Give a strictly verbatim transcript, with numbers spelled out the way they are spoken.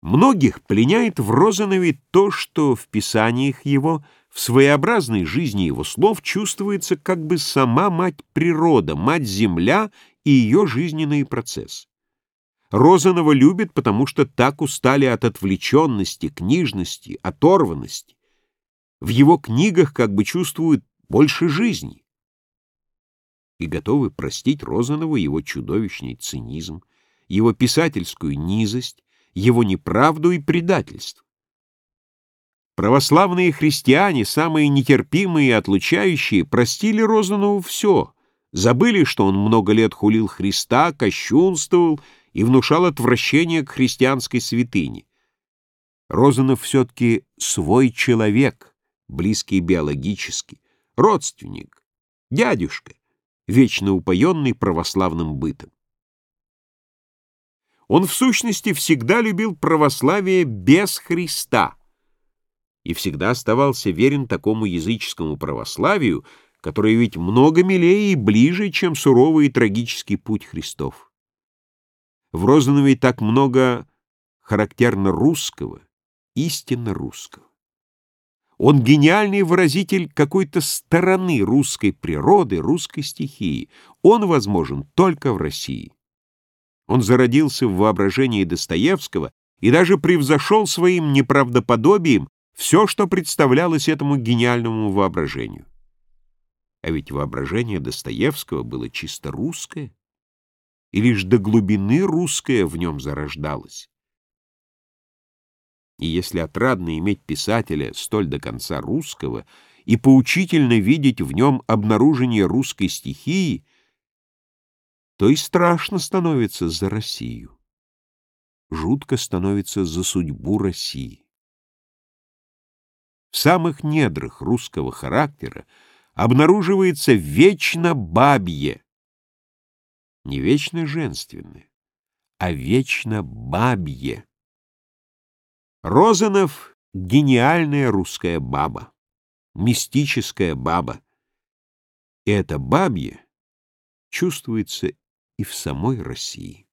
Многих пленяет в Розанове то, что в писаниях его, в своеобразной жизни его слов чувствуется как бы сама мать природа, мать-земля и ее жизненные процессы. Розанова любят, потому что так устали от отвлеченности, книжности, оторванности. В его книгах как бы чувствуют больше жизни. И готовы простить Розанову его чудовищный цинизм, его писательскую низость, его неправду и предательство. Православные христиане, самые нетерпимые и отлучающие, простили Розанову все, забыли, что он много лет хулил Христа, кощунствовал и внушал отвращение к христианской святыне. Розанов все-таки свой человек, близкий биологически, родственник, дядюшка, вечно упоенный православным бытом. Он в сущности всегда любил православие без Христа и всегда оставался верен такому языческому православию, которое ведь много милее и ближе, чем суровый и трагический путь Христов. В Розанове так много характерно русского, истинно русского. Он гениальный выразитель какой-то стороны русской природы, русской стихии. Он возможен только в России. Он зародился в воображении Достоевского и даже превзошел своим неправдоподобием все, что представлялось этому гениальному воображению. А ведь воображение Достоевского было чисто русское, и лишь до глубины русское в нем зарождалось. И если отрадно иметь писателя столь до конца русского и поучительно видеть в нем обнаружение русской стихии, то и страшно становится за Россию. Жутко становится за судьбу России. В самых недрах русского характера обнаруживается вечно бабье, не вечно женственное, а вечно бабье. Розанов — гениальная русская баба, мистическая баба. И это бабье чувствуется и в самой России.